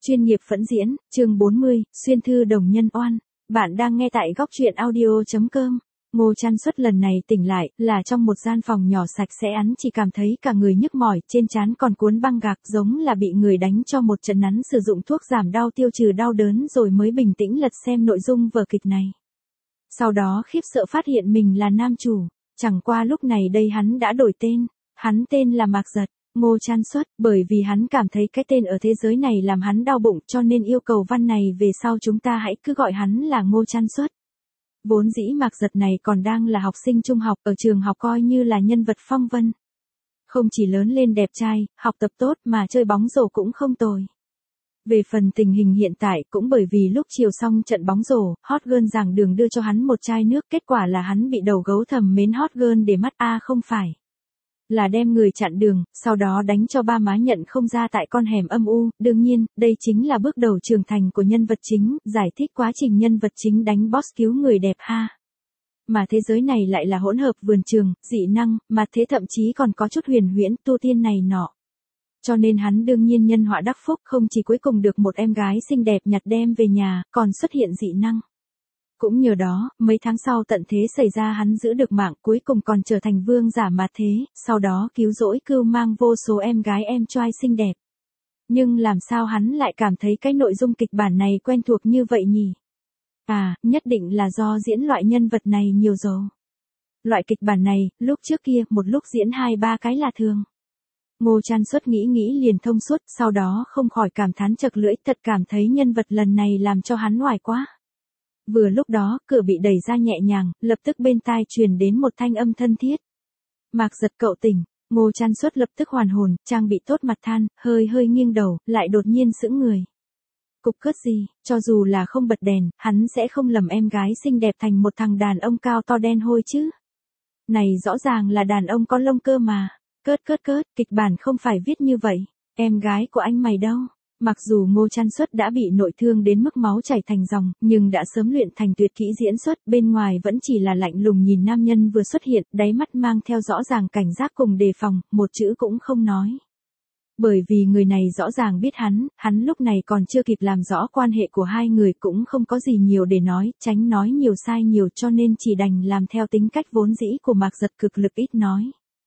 Chuyên nghiệp phẫn diễn, chương 40, xuyên thư đồng nhân oan. Bạn đang nghe tại góc truyện audio.com. Ngô Trăn Xuất lần này tỉnh lại, là trong một gian phòng nhỏ sạch sẽ, hắn chỉ cảm thấy cả người nhức mỏi, trên trán còn cuốn băng gạc, giống là bị người đánh cho một trận. Hắn sử dụng thuốc giảm đau tiêu trừ đau đớn rồi mới bình tĩnh lật xem nội dung vở kịch này. Sau đó khiếp sợ phát hiện mình là nam chủ, chẳng qua lúc này đây hắn đã đổi tên, hắn tên là Mạc Giật. Ngô Trăn Xuất, bởi vì hắn cảm thấy cái tên ở thế giới này làm hắn đau bụng, cho nên yêu cầu văn này về sau chúng ta hãy cứ gọi hắn là Ngô Trăn Xuất. Vốn dĩ Mạc Giật này còn đang là học sinh trung học, ở trường học coi như là nhân vật phong vân. Không chỉ lớn lên đẹp trai, học tập tốt mà chơi bóng rổ cũng không tồi. Về phần tình hình hiện tại, cũng bởi vì lúc chiều xong trận bóng rổ, hot girl giảng đường đưa cho hắn một chai nước, kết quả là hắn bị đầu gấu thầm mến hot girl để mắt, không phải là đem người chặn đường, sau đó đánh cho ba má nhận không ra tại con hẻm âm u. Đương nhiên, đây chính là bước đầu trưởng thành của nhân vật chính, giải thích quá trình nhân vật chính đánh boss cứu người đẹp ha. Mà thế giới này lại là hỗn hợp vườn trường, dị năng, mà thế thậm chí còn có chút huyền huyễn, tu tiên này nọ. Cho nên hắn đương nhiên nhân họa đắc phúc, không chỉ cuối cùng được một em gái xinh đẹp nhặt đem về nhà, còn xuất hiện dị năng. Cũng nhờ đó, mấy tháng sau tận thế xảy ra hắn giữ được mạng, cuối cùng còn trở thành vương giả mà thế, sau đó cứu rỗi cưu mang vô số em gái em trai xinh đẹp. Nhưng làm sao hắn lại cảm thấy cái nội dung kịch bản này quen thuộc như vậy nhỉ? Nhất định là do diễn loại nhân vật này nhiều rồi. Loại kịch bản này, lúc trước kia, một lúc diễn 2-3 cái là thường. Ngô Trăn Xuất nghĩ liền thông suốt, sau đó không khỏi cảm thán chật lưỡi, thật cảm thấy nhân vật lần này làm cho hắn oải quá. Vừa lúc đó, cửa bị đẩy ra nhẹ nhàng, lập tức bên tai truyền đến một thanh âm thân thiết. Mạc Giật cậu tỉnh. Ngô Trăn Xuất lập tức hoàn hồn, trang bị tốt mặt than, hơi nghiêng đầu, lại đột nhiên sững người. Cục cớt gì, cho dù là không bật đèn, hắn sẽ không lầm em gái xinh đẹp thành một thằng đàn ông cao to đen hôi chứ. Này rõ ràng là đàn ông có lông cơ mà. Cớt, kịch bản không phải viết như vậy. Em gái của anh mày đâu? Mặc dù Ngô Trăn Xuất đã bị nội thương đến mức máu chảy thành dòng, nhưng đã sớm luyện thành tuyệt kỹ diễn xuất, bên ngoài vẫn chỉ là lạnh lùng nhìn nam nhân vừa xuất hiện, đáy mắt mang theo rõ ràng cảnh giác cùng đề phòng, một chữ cũng không nói. Bởi vì người này rõ ràng biết hắn lúc này còn chưa kịp làm rõ quan hệ của hai người, cũng không có gì nhiều để nói, tránh nói nhiều sai nhiều, cho nên chỉ đành làm theo tính cách vốn dĩ của Mạc Giật, cực lực ít nói.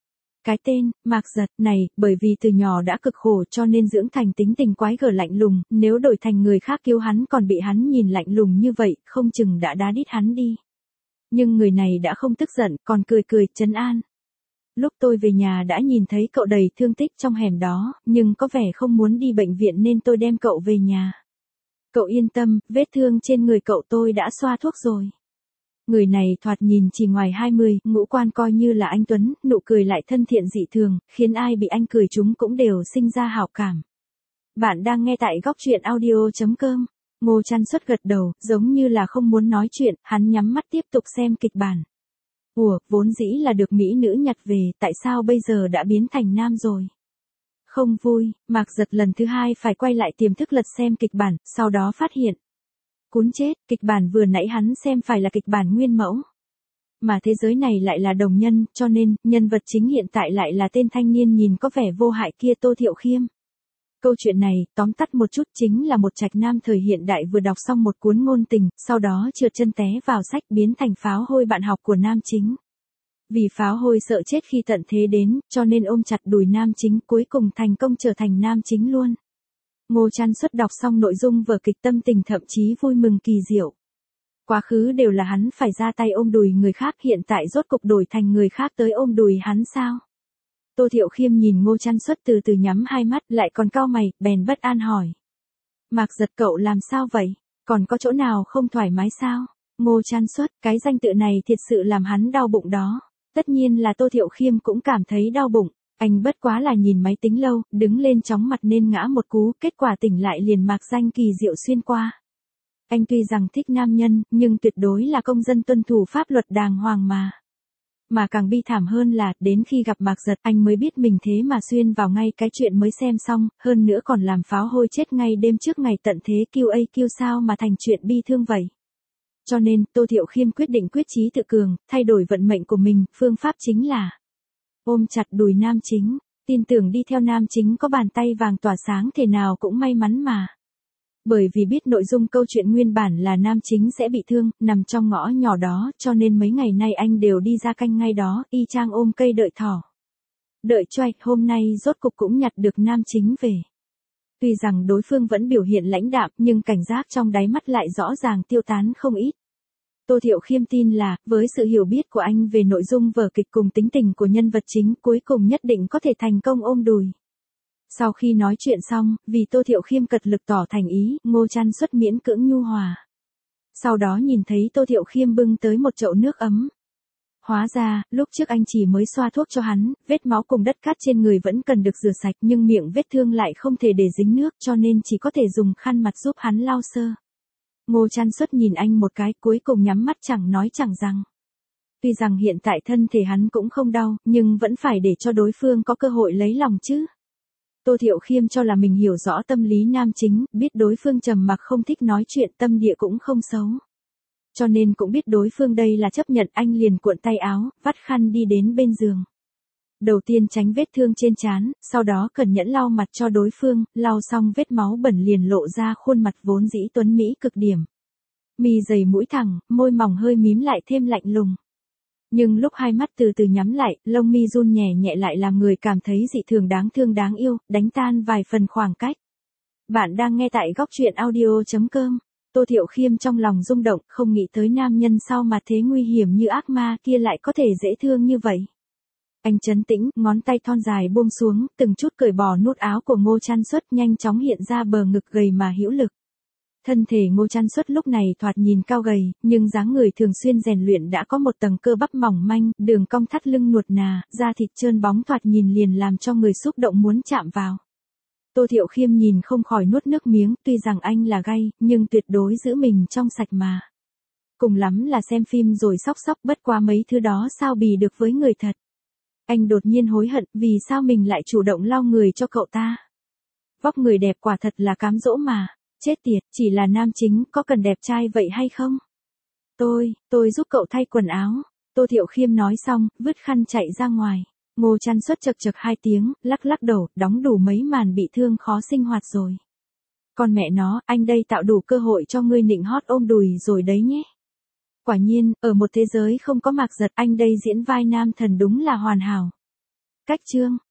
Cái tên, Mạc Giật, này, bởi vì từ nhỏ đã cực khổ cho nên dưỡng thành tính tình quái gở lạnh lùng, nếu đổi thành người khác cứu hắn còn bị hắn nhìn lạnh lùng như vậy, không chừng đã đá đít hắn đi. Nhưng người này đã không tức giận, còn cười trấn an. Lúc tôi về nhà đã nhìn thấy cậu đầy thương tích trong hẻm đó, nhưng có vẻ không muốn đi bệnh viện nên tôi đem cậu về nhà. Cậu yên tâm, vết thương trên người cậu tôi đã xoa thuốc rồi. Người này thoạt nhìn chỉ ngoài 20, ngũ quan coi như là anh tuấn, nụ cười lại thân thiện dị thường, khiến ai bị anh cười chúng cũng đều sinh ra hảo cảm. Bạn đang nghe tại góc truyện audio.com. Ngô Trăn Xuất gật đầu, giống như là không muốn nói chuyện, hắn nhắm mắt tiếp tục xem kịch bản. Vốn dĩ là được mỹ nữ nhặt về, tại sao bây giờ đã biến thành nam rồi? Không vui, Mạc Giật lần thứ hai phải quay lại tiềm thức lật xem kịch bản, sau đó phát hiện. Cún chết, kịch bản vừa nãy hắn xem phải là kịch bản nguyên mẫu. Mà thế giới này lại là đồng nhân, cho nên, nhân vật chính hiện tại lại là tên thanh niên nhìn có vẻ vô hại kia, Tô Thiệu Khiêm. Câu chuyện này, tóm tắt một chút, chính là một trạch nam thời hiện đại vừa đọc xong một cuốn ngôn tình, sau đó trượt chân té vào sách biến thành pháo hôi bạn học của nam chính. Vì pháo hôi sợ chết khi tận thế đến, cho nên ôm chặt đùi nam chính, cuối cùng thành công trở thành nam chính luôn. Ngô Trăn Xuất đọc xong nội dung vở kịch tâm tình thậm chí vui mừng kỳ diệu. Quá khứ đều là hắn phải ra tay ôm đùi người khác, hiện tại rốt cục đổi thành người khác tới ôm đùi hắn sao? Tô Thiệu Khiêm nhìn Ngô Trăn Xuất từ từ nhắm hai mắt, lại còn cau mày, bèn bất an hỏi. Mạc Giật cậu làm sao vậy? Còn có chỗ nào không thoải mái sao? Ngô Trăn Xuất, cái danh tự này thiệt sự làm hắn đau bụng đó. Tất nhiên là Tô Thiệu Khiêm cũng cảm thấy đau bụng. Anh bất quá là nhìn máy tính lâu, đứng lên chóng mặt nên ngã một cú, kết quả tỉnh lại liền mạc danh kỳ diệu xuyên qua. Anh tuy rằng thích nam nhân, nhưng tuyệt đối là công dân tuân thủ pháp luật đàng hoàng mà. Mà càng bi thảm hơn là, đến khi gặp Mạc Giật, anh mới biết mình thế mà xuyên vào ngay cái chuyện mới xem xong, hơn nữa còn làm pháo hôi chết ngay đêm trước ngày tận thế, kêu sao mà thành chuyện bi thương vậy. Cho nên, Tô Thiệu Khiêm quyết định quyết chí tự cường, thay đổi vận mệnh của mình, phương pháp chính là ôm chặt đùi nam chính, tin tưởng đi theo nam chính có bàn tay vàng tỏa sáng thể nào cũng may mắn mà. Bởi vì biết nội dung câu chuyện nguyên bản là nam chính sẽ bị thương, nằm trong ngõ nhỏ đó, cho nên mấy ngày nay anh đều đi ra canh ngay đó, y chang ôm cây đợi thỏ. Đợi choạch, hôm nay rốt cục cũng nhặt được nam chính về. Tuy rằng đối phương vẫn biểu hiện lãnh đạm, nhưng cảnh giác trong đáy mắt lại rõ ràng tiêu tán không ít. Tô Thiệu Khiêm tin là, với sự hiểu biết của anh về nội dung vở kịch cùng tính tình của nhân vật chính, cuối cùng nhất định có thể thành công ôm đùi. Sau khi nói chuyện xong, vì Tô Thiệu Khiêm cật lực tỏ thành ý, Ngô Trăn Xuất miễn cưỡng nhu hòa. Sau đó nhìn thấy Tô Thiệu Khiêm bưng tới một chậu nước ấm. Hóa ra, lúc trước anh chỉ mới xoa thuốc cho hắn, vết máu cùng đất cát trên người vẫn cần được rửa sạch nhưng miệng vết thương lại không thể để dính nước cho nên chỉ có thể dùng khăn mặt giúp hắn lau sơ. Ngô Trăn Xuất nhìn anh một cái cuối cùng nhắm mắt chẳng nói chẳng rằng. Tuy rằng hiện tại thân thể hắn cũng không đau, nhưng vẫn phải để cho đối phương có cơ hội lấy lòng chứ. Tô Thiệu Khiêm cho là mình hiểu rõ tâm lý nam chính, biết đối phương trầm mặc không thích nói chuyện, tâm địa cũng không xấu. Cho nên cũng biết đối phương đây là chấp nhận, anh liền cuộn tay áo, vắt khăn đi đến bên giường. Đầu tiên tránh vết thương trên trán, sau đó cẩn nhẫn lau mặt cho đối phương, lau xong vết máu bẩn liền lộ ra khuôn mặt vốn dĩ tuấn mỹ cực điểm. Mi dày mũi thẳng, môi mỏng hơi mím lại thêm lạnh lùng. Nhưng lúc hai mắt từ từ nhắm lại, lông mi run nhẹ nhẹ lại làm người cảm thấy dị thường đáng thương đáng yêu, đánh tan vài phần khoảng cách. Bạn đang nghe tại góc truyện audio.com. Tô Thiệu Khiêm trong lòng rung động, không nghĩ tới nam nhân sau mà thế nguy hiểm như ác ma kia lại có thể dễ thương như vậy. Anh trấn tĩnh, ngón tay thon dài buông xuống, từng chút cởi bỏ nút áo của Ngô Trăn Xuất, nhanh chóng hiện ra bờ ngực gầy mà hữu lực. Thân thể Ngô Trăn Xuất lúc này thoạt nhìn cao gầy, nhưng dáng người thường xuyên rèn luyện đã có một tầng cơ bắp mỏng manh, đường cong thắt lưng nuột nà, da thịt trơn bóng thoạt nhìn liền làm cho người xúc động muốn chạm vào. Tô Thiệu Khiêm nhìn không khỏi nuốt nước miếng, tuy rằng anh là gay, nhưng tuyệt đối giữ mình trong sạch mà. Cùng lắm là xem phim rồi sóc sóc, bất qua mấy thứ đó sao bì được với người thật. Anh đột nhiên hối hận, vì sao mình lại chủ động lau người cho cậu ta. Vóc người đẹp quả thật là cám dỗ mà. Chết tiệt, chỉ là nam chính, có cần đẹp trai vậy hay không? Tôi giúp cậu thay quần áo. Tô Thiệu Khiêm nói xong, vứt khăn chạy ra ngoài. Ngô Trăn Xuất chật chật 2 tiếng, lắc lắc đầu, đóng đủ mấy màn bị thương khó sinh hoạt rồi. Còn mẹ nó, anh đây tạo đủ cơ hội cho ngươi nịnh hót ôm đùi rồi đấy nhé. Quả nhiên, ở một thế giới không có Mạc Giật, anh đây diễn vai nam thần đúng là hoàn hảo. Cách chương